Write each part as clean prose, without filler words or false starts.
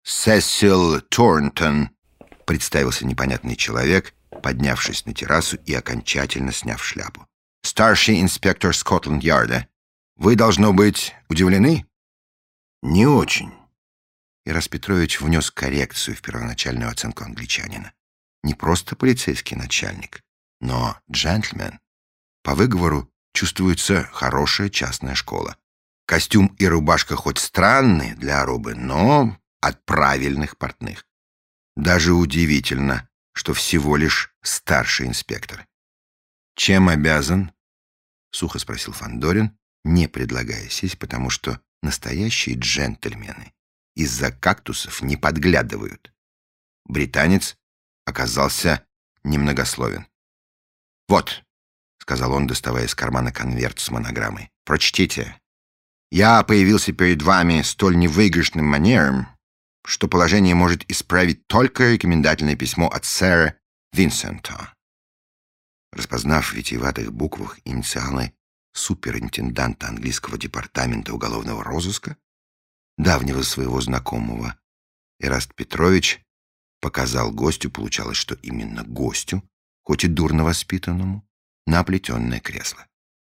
Сесил Торнтон, представился непонятный человек, поднявшись на террасу и окончательно сняв шляпу. Старший инспектор Скотланд-Ярда. Вы, должно быть, удивлены? Не очень. Ирас Петрович внес коррекцию в первоначальную оценку англичанина. Не просто полицейский начальник, но джентльмен. По выговору чувствуется хорошая частная школа. Костюм и рубашка хоть странные для Арубы, но от правильных портных. Даже удивительно, что всего лишь старший инспектор. «Чем обязан?» — сухо спросил Фандорин, не предлагая сесть, потому что настоящие джентльмены из-за кактусов не подглядывают. Британец оказался немногословен. «Вот», — сказал он, доставая из кармана конверт с монограммой, — «прочтите. Я появился перед вами столь невыигрышным манером, что положение может исправить только рекомендательное письмо от сэра Винсента». Распознав в витиеватых буквах инициалы суперинтенданта английского департамента уголовного розыска, давнего своего знакомого, Ираст Петрович показал гостю, получалось, что именно гостю, хоть и дурно воспитанному, на оплетенное кресло.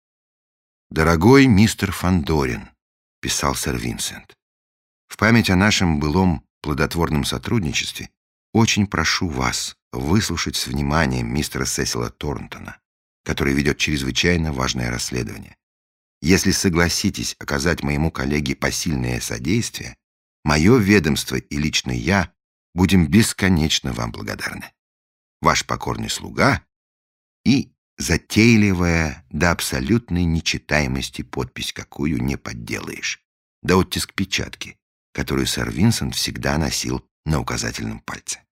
«Дорогой мистер Фандорин», — писал сэр Винсент, — «в память о нашем былом плодотворном сотрудничестве очень прошу вас выслушать с вниманием мистера Сесила Торнтона, который ведет чрезвычайно важное расследование. Если согласитесь оказать моему коллеге посильное содействие, мое ведомство и лично я будем бесконечно вам благодарны. Ваш покорный слуга» и затейливая до абсолютной нечитаемости подпись, какую не подделаешь, да оттиск печатки, которую сэр Винсент всегда носил на указательном пальце.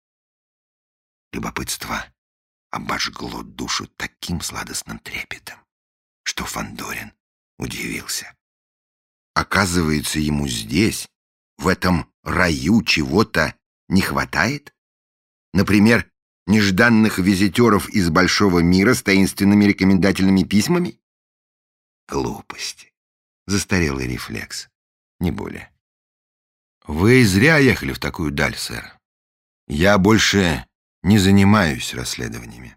Любопытство обожгло душу таким сладостным трепетом, что Фандорин удивился. Оказывается, ему здесь, в этом раю, чего-то не хватает? Например, нежданных визитеров из большого мира с таинственными рекомендательными письмами? Глупости. Застарелый рефлекс. Не более. Вы зря ехали в такую даль, сэр. Я больше не занимаюсь расследованиями.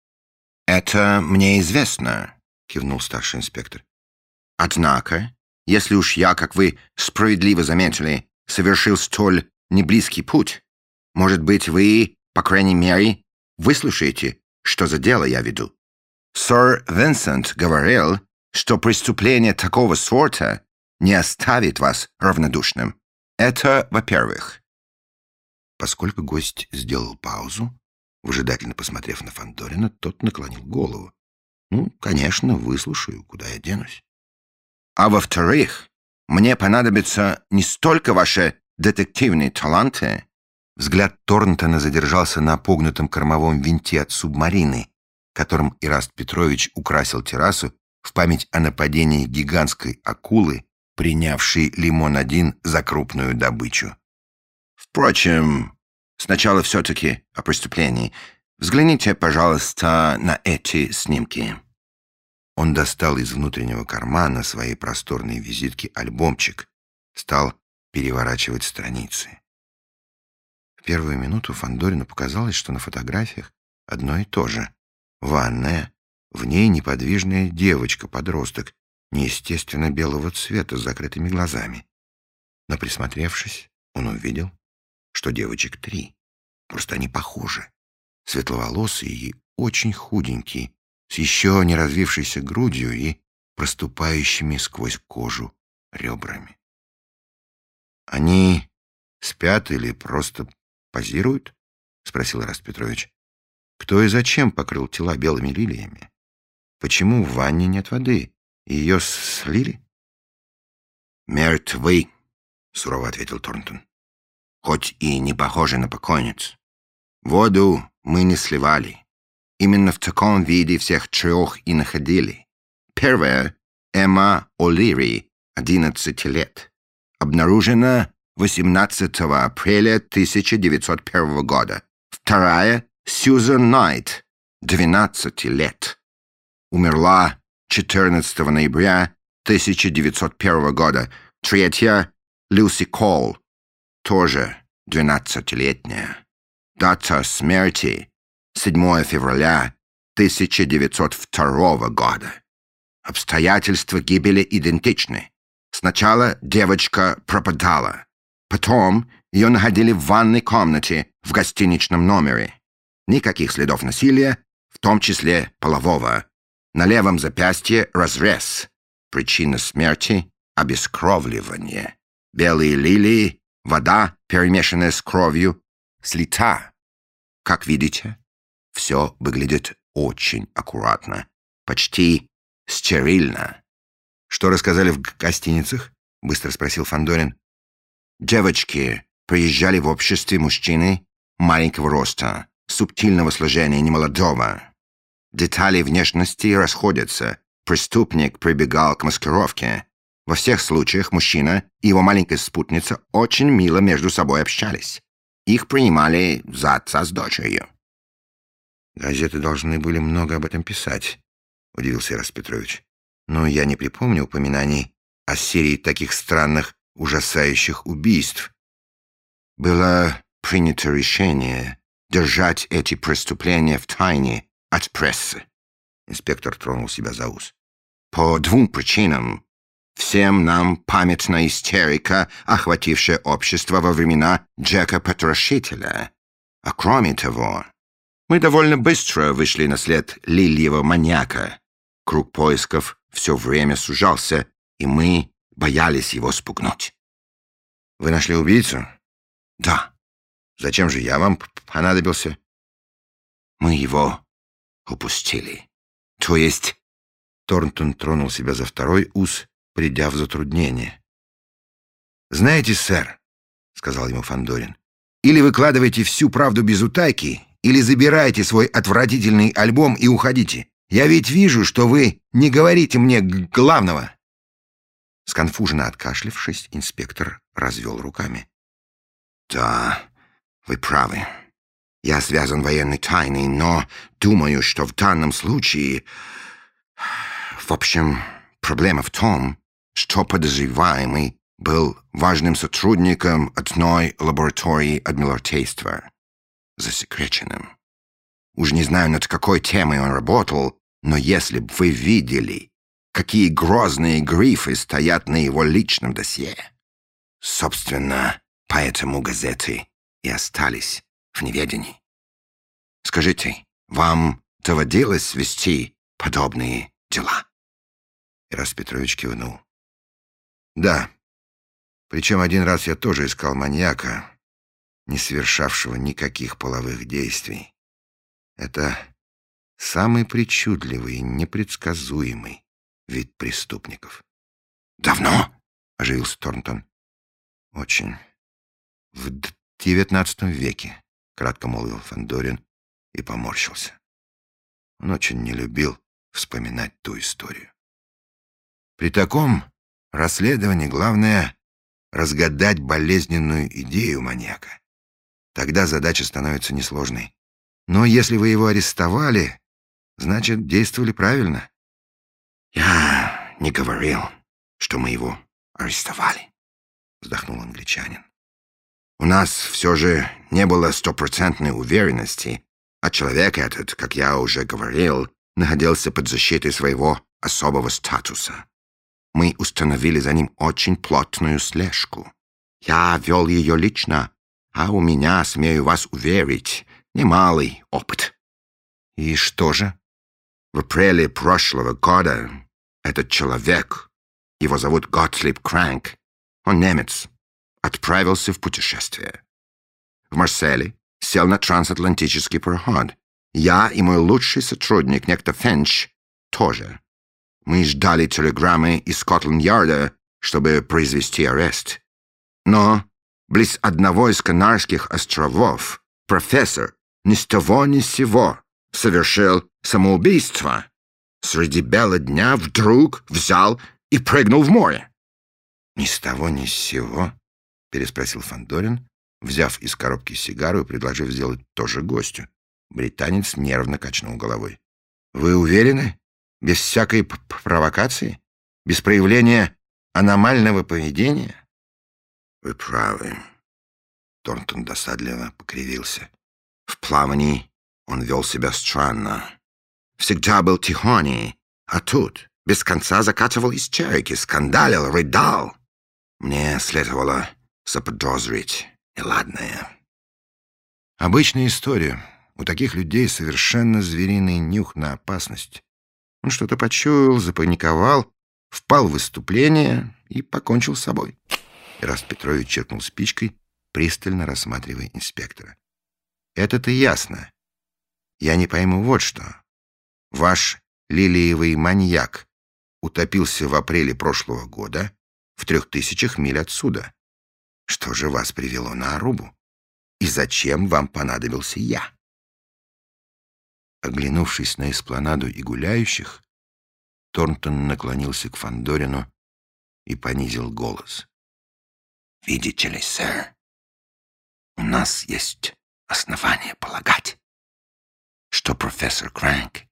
Это мне известно, кивнул старший инспектор. Однако, если уж я, как вы справедливо заметили, совершил столь неблизкий путь, может быть, вы, по крайней мере, выслушаете, что за дело я веду. Сэр Винсент говорил, что преступление такого сорта не оставит вас равнодушным. Это во-первых. Поскольку гость сделал паузу, выжидательно посмотрев на Фандорина, тот наклонил голову. «Ну, конечно, выслушаю, куда я денусь. А во-вторых, мне понадобятся не столько ваши детективные таланты». Взгляд Торнтона задержался на погнутом кормовом винте от субмарины, которым Ираст Петрович украсил террасу в память о нападении гигантской акулы, принявшей Лимон-1 за крупную добычу. Впрочем, сначала все-таки о преступлении. Взгляните, пожалуйста, на эти снимки. Он достал из внутреннего кармана своей просторной визитки альбомчик, стал переворачивать страницы. В первую минуту Фандорину показалось, что на фотографиях одно и то же. Ванная, в ней неподвижная девочка-подросток, неестественно белого цвета, с закрытыми глазами. Но присмотревшись, он увидел, что девочек 3. Просто они похожи. Светловолосые и очень худенькие, с еще не развившейся грудью и проступающими сквозь кожу ребрами. «Они спят или просто позируют?» — спросил Ираст Петрович. «Кто и зачем покрыл тела белыми лилиями? Почему в ванне нет воды? Ее слили?» «Мертвы», — сурово ответил Торнтон. «Хоть и не похожи на покойниц. Воду мы не сливали. Именно в таком виде всех 3 и находили. Первая — Эмма О'Лири, 11 лет. Обнаружена 18 апреля 1901 года. Вторая — Сьюзан Найт, 12 лет. Умерла 14 ноября 1901 года. Третья — Люси Колл, тоже 12-летняя. Дата смерти — 7 февраля 1902 года. Обстоятельства гибели идентичны. Сначала девочка пропадала. Потом ее находили в ванной комнате в гостиничном номере. Никаких следов насилия, в том числе полового. На левом запястье разрез. Причина смерти — обескровливание. Белые лилии, вода, перемешанная с кровью, слита. Как видите, все выглядит очень аккуратно, почти стерильно. «Что рассказали в гостиницах?» — быстро спросил Фандорин. Девочки приезжали в обществе мужчины маленького роста, субтильного сложения, немолодого. Детали внешности расходятся. Преступник прибегал к маскировке. Во всех случаях мужчина и его маленькая спутница очень мило между собой общались. Их принимали за отца с дочерью. «Газеты должны были много об этом писать», — удивился Ираст Петрович. «Но я не припомню упоминаний о серии таких странных, ужасающих убийств. Было принято решение держать эти преступления в тайне от прессы». Инспектор тронул себя за ус. «По 2 причинам. Всем нам памятна истерика, охватившая общество во времена Джека Потрошителя. А кроме того, мы довольно быстро вышли на след лильего маньяка. Круг поисков все время сужался, и мы боялись его спугнуть». «Вы нашли убийцу?» «Да». «Зачем же я вам понадобился?» «Мы его упустили. То есть...» Торнтон тронул себя за второй ус, придя в затруднение. «Знаете, сэр, — сказал ему Фандорин, — или выкладывайте всю правду без утайки, или забирайте свой отвратительный альбом и уходите. Я ведь вижу, что вы не говорите мне главного». Сконфуженно откашлившись, инспектор развел руками. «Да, вы правы. Я связан военной тайной, но думаю, что в данном случае... В общем, проблема в том, что подозреваемый был важным сотрудником одной лаборатории Адмиралтейства, засекреченным. Уж не знаю, над какой темой он работал, но если бы вы видели, какие грозные грифы стоят на его личном досье. Собственно, поэтому газеты и остались в неведении. Скажите, вам доводилось вести подобные дела?» Ираст Петрович кивнул. «Да. Причем один раз я тоже искал маньяка, не совершавшего никаких половых действий. Это самый причудливый и непредсказуемый вид преступников». «Давно?» — оживился Торнтон. «Очень. В XIX веке», — кратко молвил Фандорин и поморщился. Он очень не любил вспоминать ту историю. При таком расследовании главное — разгадать болезненную идею маньяка. Тогда задача становится несложной. Но если вы его арестовали, значит, действовали правильно. «Я не говорил, что мы его арестовали», — вздохнул англичанин. «У нас все же не было стопроцентной уверенности, а человек этот, как я уже говорил, находился под защитой своего особого статуса. Мы установили за ним очень плотную слежку. Я вел ее лично, а у меня, смею вас уверить, немалый опыт». «И что же?» «В апреле прошлого года этот человек, его зовут Готлиб Кранк, он немец, отправился в путешествие. В Марселе сел на трансатлантический пароход. Я и мой лучший сотрудник, некто Фенч, тоже. Мы ждали телеграммы из Скотланд-Ярда, чтобы произвести арест. Но близ одного из Канарских островов профессор ни с того ни с сего совершил самоубийство. Среди бела дня вдруг взял и прыгнул в море». «Ни с того ни с сего?» — переспросил Фандорин, взяв из коробки сигару и предложив сделать то же гостю. Британец нервно качнул головой. «Вы уверены? Без всякой провокации? Без проявления аномального поведения?» «Вы правы. Торнтон досадливо покривился. В плавании он вел себя странно. Всегда был тихоней, а тут без конца закатывал истерики, скандалил, рыдал. Мне следовало заподозрить неладное. Обычная история. У таких людей совершенно звериный нюх на опасность. Он что-то почуял, запаниковал, впал в выступление и покончил с собой. Ираст Петрович черкнул спичкой, пристально рассматривая инспектора. Это-то ясно. Я не пойму вот что. Ваш лилиевый маньяк утопился в апреле прошлого года в 3000 миль отсюда. Что же вас привело на Арубу? И зачем вам понадобился я? Оглянувшись на эспланаду и гуляющих, Торнтон наклонился к Фандорину и понизил голос. «Видите ли, сэр, у нас есть основания полагать, что профессор Крэнк